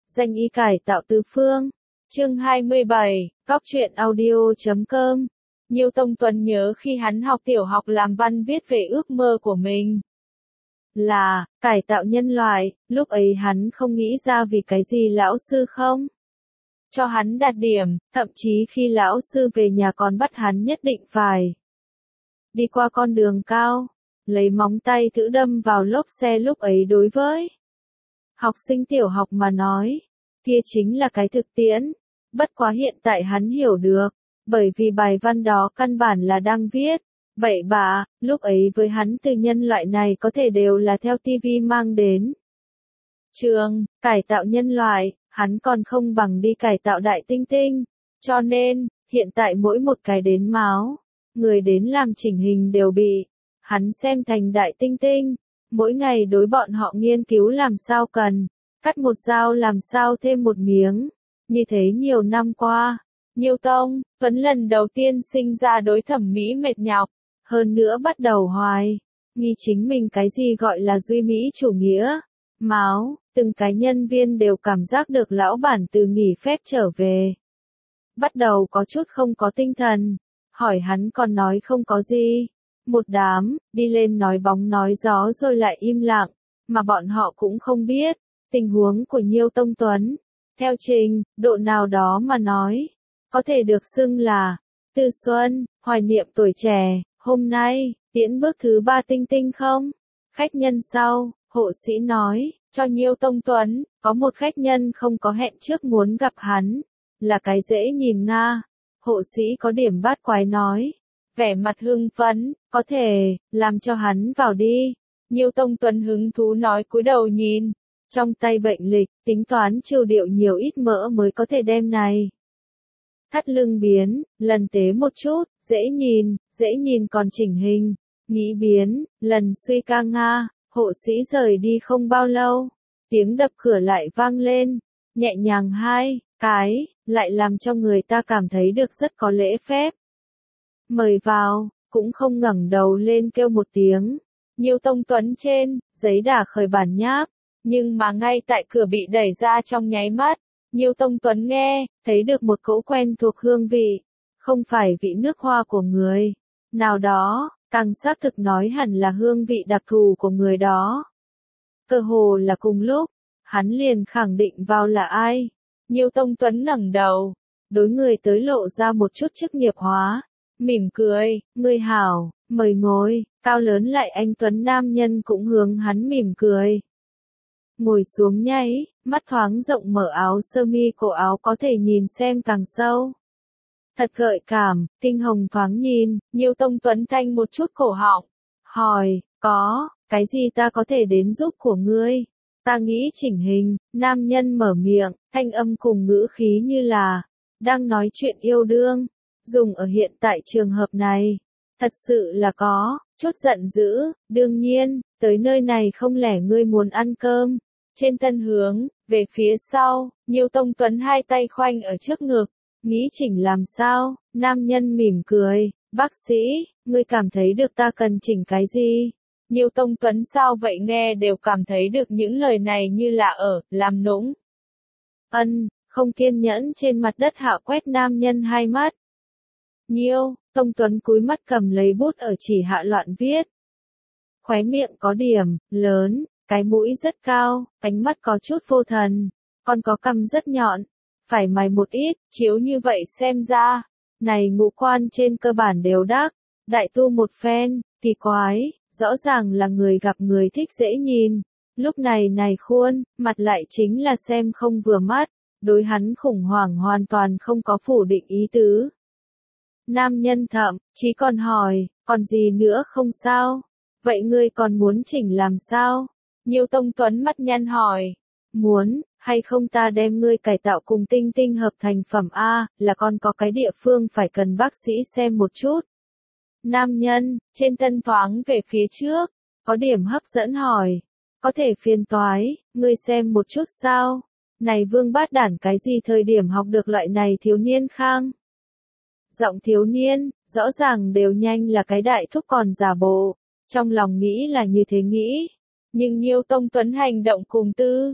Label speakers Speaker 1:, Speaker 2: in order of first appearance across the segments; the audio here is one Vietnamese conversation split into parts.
Speaker 1: Danh y cải tạo tứ phương. Chương 27, Góc truyện audio.com. Nhiêu Tông Tuấn nhớ khi hắn học tiểu học làm văn viết về ước mơ của mình là cải tạo nhân loại, lúc ấy hắn không nghĩ ra vì cái gì lão sư không cho hắn đạt điểm, thậm chí khi lão sư về nhà còn bắt hắn nhất định phải đi qua con đường cao, lấy móng tay thử đâm vào lốp xe. Lúc ấy đối với học sinh tiểu học mà nói, kia chính là cái thực tiễn, bất quá hiện tại hắn hiểu được, bởi vì bài văn đó căn bản là đang viết bậy bạ, lúc ấy với hắn từ nhân loại này có thể đều là theo tivi mang đến trường, cải tạo nhân loại, hắn còn không bằng đi cải tạo đại tinh tinh, cho nên, hiện tại mỗi một cái đến máu, người đến làm chỉnh hình đều bị hắn xem thành đại tinh tinh, mỗi ngày đối bọn họ nghiên cứu làm sao cần, cắt một dao làm sao thêm một miếng, như thế nhiều năm qua. Nhiêu Tông Tuấn lần đầu tiên sinh ra đối thẩm mỹ mệt nhọc, hơn nữa bắt đầu hoài nghi chính mình cái gì gọi là duy mỹ chủ nghĩa. Máu, từng cái nhân viên đều cảm giác được lão bản từ nghỉ phép trở về, bắt đầu có chút không có tinh thần, hỏi hắn còn nói không có gì. Một đám, đi lên nói bóng nói gió rồi lại im lặng, mà bọn họ cũng không biết tình huống của Nhiêu Tông Tuấn. Theo trình độ nào đó mà nói, có thể được xưng là từ xuân, hoài niệm tuổi trẻ. Hôm nay, tiễn bước thứ 3 tinh tinh không? Khách nhân sau, hộ sĩ nói, cho Nhiêu Tông Tuấn, có một khách nhân không có hẹn trước muốn gặp hắn, là cái dễ nhìn Nga. Hộ sĩ có điểm bát quái nói, vẻ mặt hưng phấn, có thể, làm cho hắn vào đi. Nhiêu Tông Tuấn hứng thú nói cúi đầu nhìn, trong tay bệnh lịch, tính toán chiều điệu nhiều ít mỡ mới có thể đem này. Thắt lưng biến, lần tế một chút, dễ nhìn còn chỉnh hình, nghĩ biến, lần suy ca Nga. Hộ sĩ rời đi không bao lâu, tiếng đập cửa lại vang lên, nhẹ nhàng hai cái, lại làm cho người ta cảm thấy được rất có lễ phép. Mời vào, cũng không ngẩng đầu lên kêu một tiếng. Nhiêu Tông Tuấn trên giấy đả khởi bản nháp, nhưng mà ngay tại cửa bị đẩy ra trong nháy mắt, Nhiêu Tông Tuấn nghe thấy được một cỗ quen thuộc hương vị, không phải vị nước hoa của người nào đó, càng xác thực nói hẳn là hương vị đặc thù của người đó. Cơ hồ là cùng lúc, hắn liền khẳng định vào là ai. Nhiêu Tông Tuấn ngẩng đầu, đối người tới lộ ra một chút chức nghiệp hóa, mỉm cười, người hảo, mời ngồi. Cao lớn lại anh Tuấn nam nhân cũng hướng hắn mỉm cười. Ngồi xuống nháy, mắt thoáng rộng mở áo sơ mi cổ áo có thể nhìn xem càng sâu. Thật gợi cảm, kinh hồng thoáng nhìn, Nhiêu Tông Tuấn thanh một chút cổ họng, hỏi, có, cái gì ta có thể đến giúp của ngươi? Ta nghĩ chỉnh hình, nam nhân mở miệng, thanh âm cùng ngữ khí như là đang nói chuyện yêu đương, dùng ở hiện tại trường hợp này, thật sự là có chút giận dữ. Đương nhiên, tới nơi này không lẽ ngươi muốn ăn cơm? Trên tân hướng, về phía sau, Nhiêu Tông Tuấn hai tay khoanh ở trước ngực, nghĩ chỉnh làm sao? Nam nhân mỉm cười, bác sĩ, ngươi cảm thấy được ta cần chỉnh cái gì? Nhiêu Tông Tuấn sao vậy nghe đều cảm thấy được những lời này như là ở làm nũng. Không kiên nhẫn trên mặt đất hạ quét nam nhân hai mắt. Nhiêu Tông Tuấn cúi mắt cầm lấy bút ở chỉ hạ loạn viết. Khóe miệng có điểm lớn, cái mũi rất cao, ánh mắt có chút vô thần, còn có cằm rất nhọn, phải mày một ít, chiếu như vậy xem ra, này ngũ quan trên cơ bản đều đắc, đại tu một phen, kỳ quái, rõ ràng là người gặp người thích dễ nhìn, lúc này khuôn, mặt lại chính là xem không vừa mắt, đối hắn khủng hoảng hoàn toàn không có phủ định ý tứ. Nam nhân thậm chí còn hỏi, còn gì nữa không sao? Vậy ngươi còn muốn chỉnh làm sao? Nhiêu Tông Tuấn mắt nhăn hỏi, muốn, hay không ta đem ngươi cải tạo cùng tinh tinh hợp thành phẩm A, là còn có cái địa phương phải cần bác sĩ xem một chút. Nam nhân, trên thân thoáng về phía trước, có điểm hấp dẫn hỏi, có thể phiền toái, ngươi xem một chút sao? Này vương bát đản cái gì thời điểm học được loại này thiếu niên khang? Giọng thiếu niên, rõ ràng đều nhanh là cái đại thúc còn giả bộ, trong lòng nghĩ là như thế nghĩ. Nhưng Nhiêu Tông Tuấn hành động cùng tư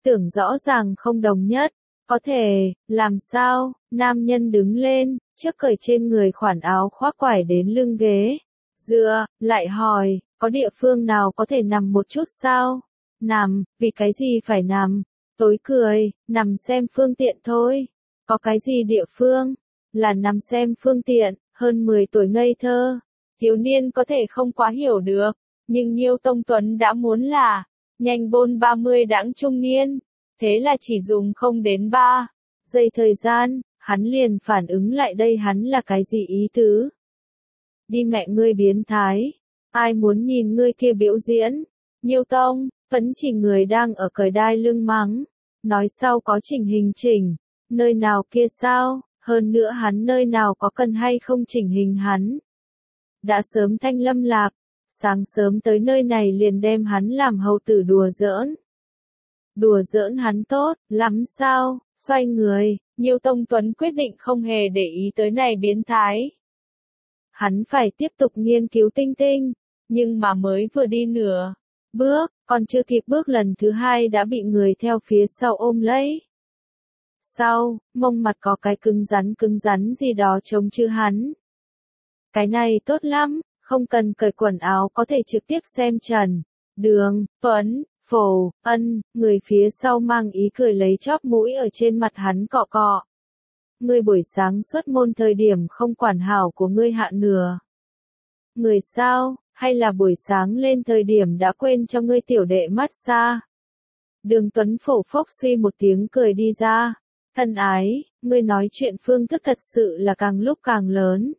Speaker 1: tưởng rõ ràng không đồng nhất. Có thể, làm sao? Nam nhân đứng lên, trước cởi trên người khoản áo khoác quải đến lưng ghế. Dựa, lại hỏi, có địa phương nào có thể nằm một chút sao? Nằm, vì cái gì phải nằm? Tối cười, nằm xem phương tiện thôi. Có cái gì địa phương? Là nằm xem phương tiện, hơn 10 tuổi ngây thơ. Thiếu niên có thể không quá hiểu được, nhưng Nhiêu Tông Tuấn đã muốn là, nhanh bôn 30 đãng trung niên. Thế là chỉ dùng không đến 3 giây thời gian, hắn liền phản ứng lại đây hắn là cái gì ý tứ. Đi mẹ ngươi biến thái, ai muốn nhìn ngươi kia biểu diễn. Nhiêu Tông, vẫn chỉ người đang ở cởi đai lưng mắng, nói sau có chỉnh hình chỉnh, nơi nào kia sao, hơn nữa hắn nơi nào có cần hay không chỉnh hình hắn. Đã sớm thanh lâm lạp, sáng sớm tới nơi này liền đem hắn làm hầu tử đùa giỡn. Đùa giỡn hắn tốt, lắm sao, xoay người, Nhiêu Tông Tuấn quyết định không hề để ý tới này biến thái. Hắn phải tiếp tục nghiên cứu tinh tinh, nhưng mà mới vừa đi nửa bước, còn chưa kịp bước lần thứ hai đã bị người theo phía sau ôm lấy. Sau, mông mặt có cái cứng rắn gì đó chống chư hắn. Cái này tốt lắm, không cần cởi quần áo có thể trực tiếp xem trần. Đường, Tuấn, Phổ, Ân, người phía sau mang ý cười lấy chóp mũi ở trên mặt hắn cọ cọ. Ngươi buổi sáng xuất môn thời điểm không quản hảo của ngươi hạ nửa. Người sao, hay là buổi sáng lên thời điểm đã quên cho ngươi tiểu đệ massage. Đường Tuấn Phổ phốc suy một tiếng cười đi ra. Thân ái, ngươi nói chuyện phương thức thật sự là càng lúc càng lớn.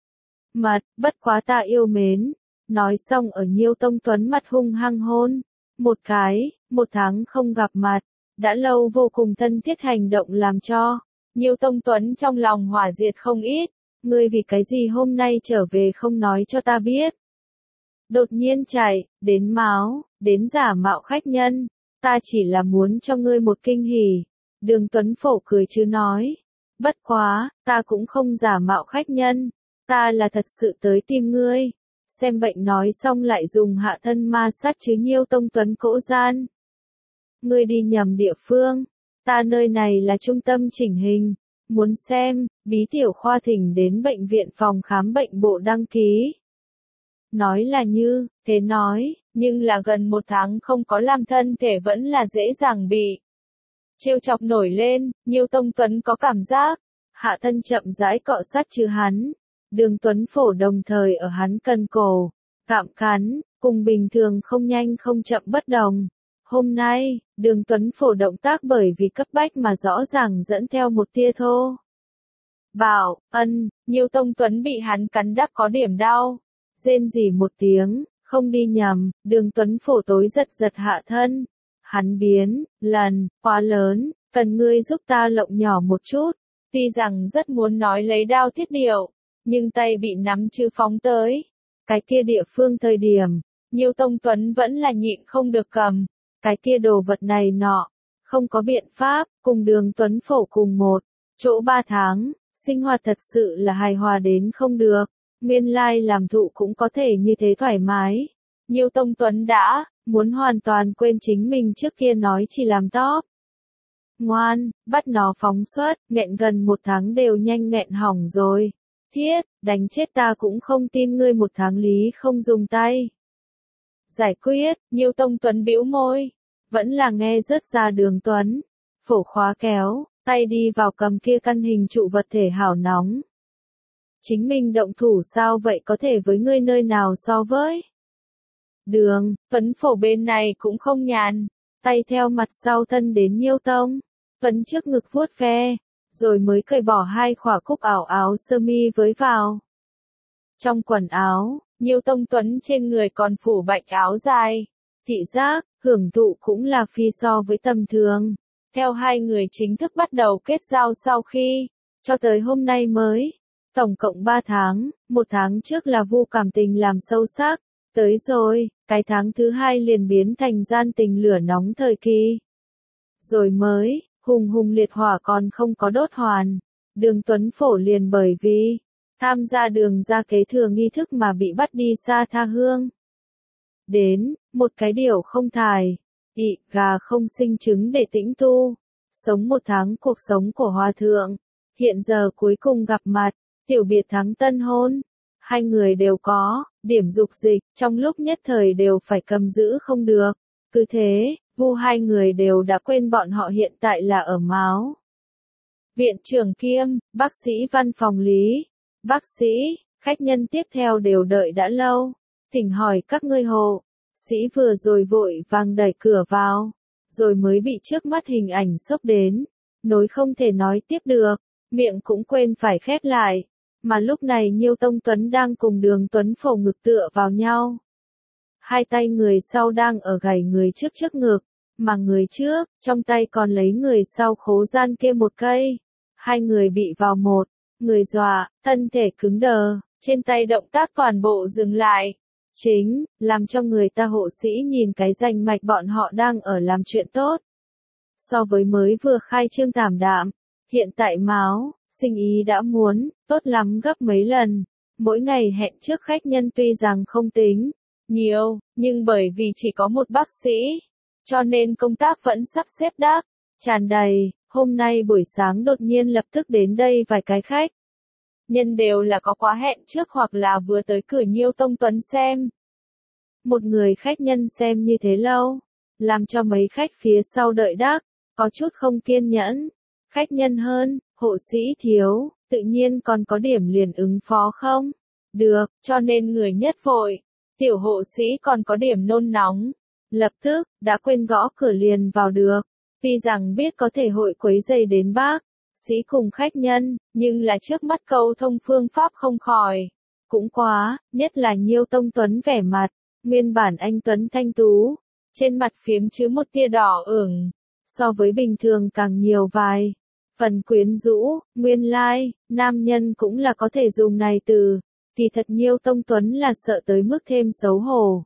Speaker 1: Bất quá ta yêu mến. Nói xong ở Nhiêu Tông Tuấn mặt hung hăng hôn. Một cái, 1 tháng không gặp mặt. Đã lâu vô cùng thân thiết hành động làm cho Nhiêu Tông Tuấn trong lòng hỏa diệt không ít. Ngươi vì cái gì hôm nay trở về không nói cho ta biết. Đột nhiên chạy, đến máu, đến giả mạo khách nhân. Ta chỉ là muốn cho ngươi một kinh hỉ. Đường Tuấn Phổ cười chứ nói. Bất quá, ta cũng không giả mạo khách nhân. Ta là thật sự tới tìm ngươi. Xem bệnh nói xong lại dùng hạ thân ma sát chứ Nhiêu Tông Tuấn cỗ gian. Ngươi đi nhầm địa phương. Ta nơi này là trung tâm chỉnh hình. Muốn xem, bí tiểu khoa thỉnh đến bệnh viện phòng khám bệnh bộ đăng ký. Nói là như, thế nói, nhưng là gần 1 tháng không có làm thân thể vẫn là dễ dàng bị trêu chọc nổi lên. Nhiêu Tông Tuấn có cảm giác, hạ thân chậm rãi cọ sát chứ hắn. Đường Tuấn Phổ đồng thời ở hắn cần cổ, cạm cắn, cùng bình thường không nhanh không chậm bất đồng. Hôm nay, Đường Tuấn Phổ động tác bởi vì cấp bách mà rõ ràng dẫn theo một tia thô. Bảo, Ân, Nhiêu Tông Tuấn bị hắn cắn đắc có điểm đau. Rên rỉ một tiếng, không đi nhầm, Đường Tuấn Phổ tối giật hạ thân. Hắn biến, lần, quá lớn, cần ngươi giúp ta lộng nhỏ một chút. Tuy rằng rất muốn nói lấy đao thiết điệu, nhưng tay bị nắm chứ phóng tới. Cái kia địa phương thời điểm, Nhiêu Tông Tuấn vẫn là nhịn không được cầm. Cái kia đồ vật này nọ, không có biện pháp, cùng Đường Tuấn Phổ cùng một chỗ 3 tháng, sinh hoạt thật sự là hài hòa đến không được. Nguyên lai làm thụ cũng có thể như thế thoải mái. Nhiêu Tông Tuấn đã muốn hoàn toàn quên chính mình trước kia nói chỉ làm top. Ngoan, bắt nó phóng xuất, nghẹn gần 1 tháng đều nhanh nghẹn hỏng rồi. Thiết, đánh chết ta cũng không tin ngươi 1 tháng lý không dùng tay. Giải quyết, Nhiêu Tông Tuấn bĩu môi. Vẫn là nghe rớt ra Đường Tuấn Phổ khóa kéo, tay đi vào cầm kia căn hình trụ vật thể hảo nóng. Chính mình động thủ sao vậy có thể với ngươi nơi nào so với. Đường Tuấn Phổ bên này cũng không nhàn, tay theo mặt sau thân đến Nhiêu Tông Tuấn trước ngực vuốt ve, rồi mới cởi bỏ 2 khỏa cúc áo sơ mi với vào. Trong quần áo, Nhiêu Tông Tuấn trên người còn phủ bạch áo dài. Thị giác, hưởng thụ cũng là phi so với tầm thường. Theo hai người chính thức bắt đầu kết giao sau khi, cho tới hôm nay mới. Tổng cộng 3 tháng, 1 tháng trước là vu cảm tình làm sâu sắc. Tới rồi, cái tháng thứ 2 liền biến thành gian tình lửa nóng thời kỳ. Rồi mới, hùng liệt hỏa còn không có đốt hoàn. Đường Tuấn Phổ liền bởi vì tham gia Đường ra kế thừa nghi thức mà bị bắt đi xa tha hương. Đến, một cái điều không thải. Ị gà không sinh trứng để tĩnh tu. Sống một tháng cuộc sống của hòa thượng. Hiện giờ cuối cùng gặp mặt, tiểu biệt thắng tân hôn. Hai người đều có điểm dục dịch, trong lúc nhất thời đều phải cầm giữ không được. Cứ thế, vu hai người đều đã quên bọn họ hiện tại là ở Máo. Viện trưởng kiêm, bác sĩ văn phòng Lý. Bác sĩ, khách nhân tiếp theo đều đợi đã lâu. Thỉnh hỏi các ngươi hộ. Sĩ vừa rồi vội vàng đẩy cửa vào, rồi mới bị trước mắt hình ảnh sốc đến. Nối không thể nói tiếp được, miệng cũng quên phải khép lại. Mà lúc này Nhiêu Tông Tuấn đang cùng Đường Tuấn Phổ ngực tựa vào nhau. Hai tay người sau đang ở gảy người trước trước ngực, mà người trước, trong tay còn lấy người sau khố gian kia một cây. Hai người bị vào một, người dọa, thân thể cứng đờ, trên tay động tác toàn bộ dừng lại. Chính, làm cho người ta hộ sĩ nhìn cái danh mạch bọn họ đang ở làm chuyện tốt. So với mới vừa khai trương tảm đạm, hiện tại Máo, sinh ý đã muốn, tốt lắm gấp mấy lần. Mỗi ngày hẹn trước khách nhân tuy rằng không tính nhiều, nhưng bởi vì chỉ có một bác sĩ, cho nên công tác vẫn sắp xếp đắc tràn đầy. Hôm nay buổi sáng đột nhiên lập tức đến đây vài cái khách. Nhân đều là có quá hẹn trước hoặc là vừa tới cửa Nhiêu Tông Tuấn xem. Một người khách nhân xem như thế lâu, làm cho mấy khách phía sau đợi đắc, có chút không kiên nhẫn. Khách nhân hơn, hộ sĩ thiếu, tự nhiên còn có điểm liền ứng phó không? Được, cho nên người nhất vội. Tiểu hộ sĩ còn có điểm nôn nóng. Lập tức, đã quên gõ cửa liền vào được. Tuy rằng biết có thể hội quấy rầy đến bác sĩ cùng khách nhân, nhưng là trước mắt câu thông phương pháp không khỏi. Cũng quá, nhất là Nhiêu Tông Tuấn vẻ mặt, nguyên bản anh Tuấn thanh tú, trên mặt phiếm chứa một tia đỏ ửng, so với bình thường càng nhiều vài phần quyến rũ. Nguyên lai, nam nhân cũng là có thể dùng này từ, kỳ thật Nhiêu Tông Tuấn là sợ tới mức thêm xấu hổ.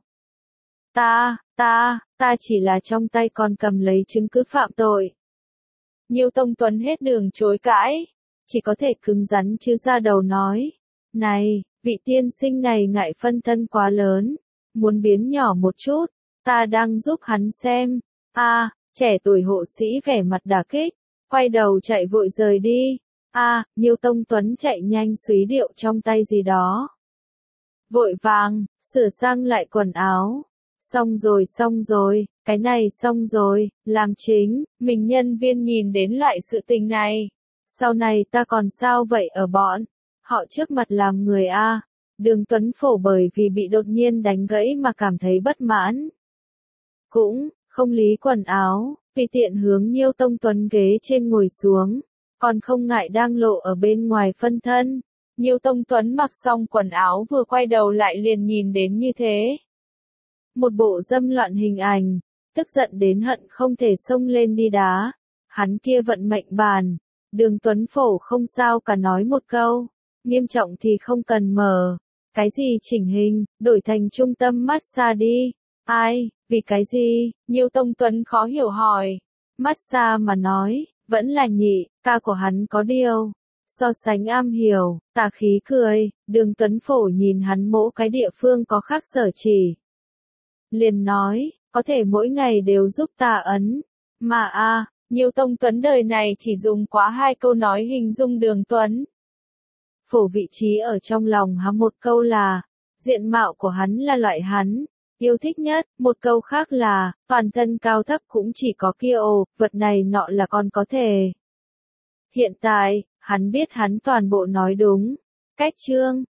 Speaker 1: Ta chỉ là trong tay còn cầm lấy chứng cứ phạm tội. Nhiêu Tông Tuấn hết đường chối cãi, chỉ có thể cứng rắn chứ ra đầu nói. Này, vị tiên sinh này ngại phân thân quá lớn, muốn biến nhỏ một chút, ta đang giúp hắn xem. Trẻ tuổi hộ sĩ vẻ mặt đả kích, quay đầu chạy vội rời đi. Nhiêu Tông Tuấn chạy nhanh súy điệu trong tay gì đó. Vội vàng, sửa sang lại quần áo. Xong rồi, cái này xong rồi, làm chính, mình nhân viên nhìn đến loại sự tình này. Sau này ta còn sao vậy ở bọn họ trước mặt làm người a. Đường Tuấn Phổ bởi vì bị đột nhiên đánh gãy mà cảm thấy bất mãn. Cũng, không lý quần áo, tùy tiện hướng Nhiêu Tông Tuấn ghế trên ngồi xuống, còn không ngại đang lộ ở bên ngoài phân thân. Nhiêu Tông Tuấn mặc xong quần áo vừa quay đầu lại liền nhìn đến như thế. Một bộ dâm loạn hình ảnh, tức giận đến hận không thể xông lên đi đá. Hắn kia vận mệnh bàn. Đường Tuấn Phổ không sao cả nói một câu. Nghiêm trọng thì không cần mở. Cái gì chỉnh hình, đổi thành trung tâm massage đi. Ai, vì cái gì? Nhiêu Tông Tuấn khó hiểu hỏi. Massage mà nói, vẫn là nhị, ca của hắn có điều. So sánh am hiểu, tà khí cười, Đường Tuấn Phổ nhìn hắn mỗi cái địa phương có khác sở chỉ. Liền nói, có thể mỗi ngày đều giúp ta ấn. Mà Nhiêu Tông Tuấn đời này chỉ dùng quá 2 câu nói hình dung Đường Tuấn Phổ vị trí ở trong lòng hắn. Một câu là, diện mạo của hắn là loại hắn yêu thích nhất, một câu khác là, toàn thân cao thấp cũng chỉ có kia vật này nọ là còn có thể. Hiện tại, hắn biết hắn toàn bộ nói đúng. Cách chương